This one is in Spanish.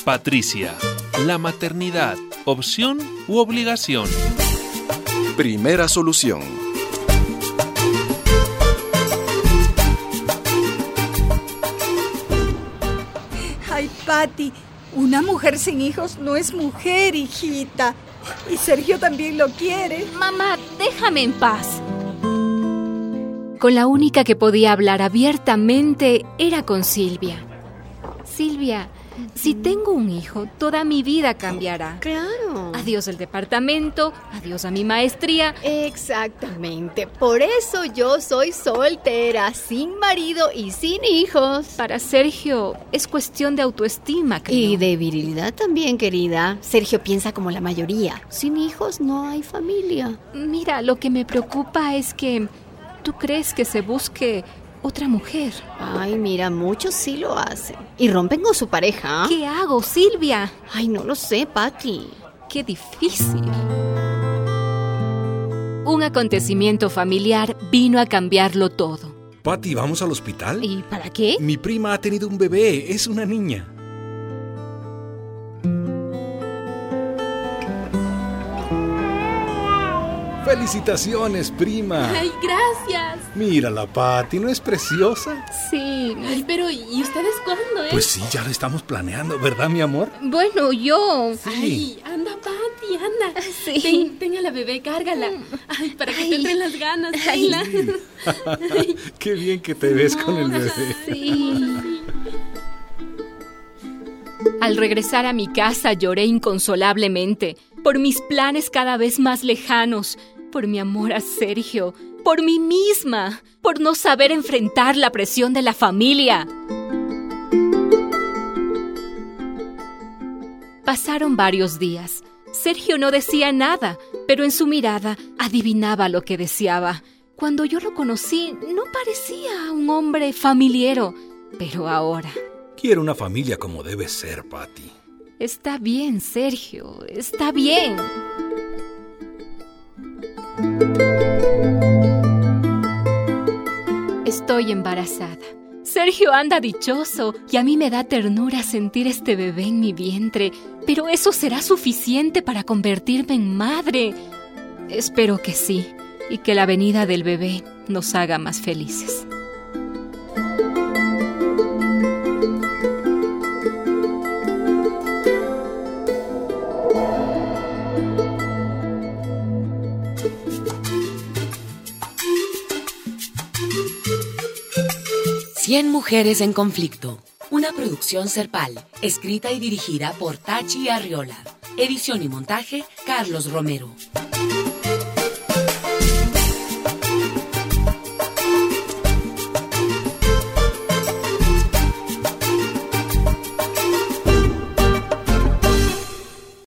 Patricia, la maternidad, ¿opción u obligación? Primera solución. Ay, Pati, una mujer sin hijos no es mujer, hijita. Y Sergio también lo quiere. Mamá, déjame en paz. Con la única que podía hablar abiertamente era con Silvia. Silvia, si tengo un hijo, toda mi vida cambiará. Claro. Adiós el departamento, adiós a mi maestría. Exactamente. Por eso yo soy soltera, sin marido y sin hijos. Para Sergio es cuestión de autoestima, creo. Y de virilidad también, querida. Sergio piensa como la mayoría. Sin hijos no hay familia. Mira, lo que me preocupa es que tú crees que se busque otra mujer. Ay, mira, muchos sí lo hacen. Y rompen con su pareja. ¿Qué hago, Silvia? Ay, no lo sé, Pati. Qué difícil. Un acontecimiento familiar vino a cambiarlo todo. Pati, ¿vamos al hospital? ¿Y para qué? Mi prima ha tenido un bebé, es una niña. ¡Felicitaciones, prima! ¡Ay, gracias! Mírala, Pati, ¿no es preciosa? Sí. Ay, pero ¿y ustedes cuándo, Pues sí, ya lo estamos planeando, ¿verdad, mi amor? Bueno, yo... Ay, anda, Pati, anda. Sí. Ten a la bebé, cárgala. Ay, para que te entren las ganas, Ay. Sheila. Qué bien que te ves con el bebé. Sí. Al regresar a mi casa lloré inconsolablemente por mis planes cada vez más lejanos, por mi amor a Sergio, por mí misma, por no saber enfrentar la presión de la familia. Pasaron varios días. Sergio no decía nada, pero en su mirada adivinaba lo que deseaba. Cuando yo lo conocí, no parecía un hombre familiero, pero ahora... Quiero una familia como debe ser, Pati. Está bien, Sergio, está bien. Estoy embarazada. Sergio anda dichoso y a mí me da ternura sentir este bebé en mi vientre, pero ¿eso será suficiente para convertirme en madre? Espero que sí, y que la venida del bebé nos haga más felices. Cien mujeres en conflicto. Una producción Serpal, escrita y dirigida por Tachi Arriola. Edición y montaje, Carlos Romero.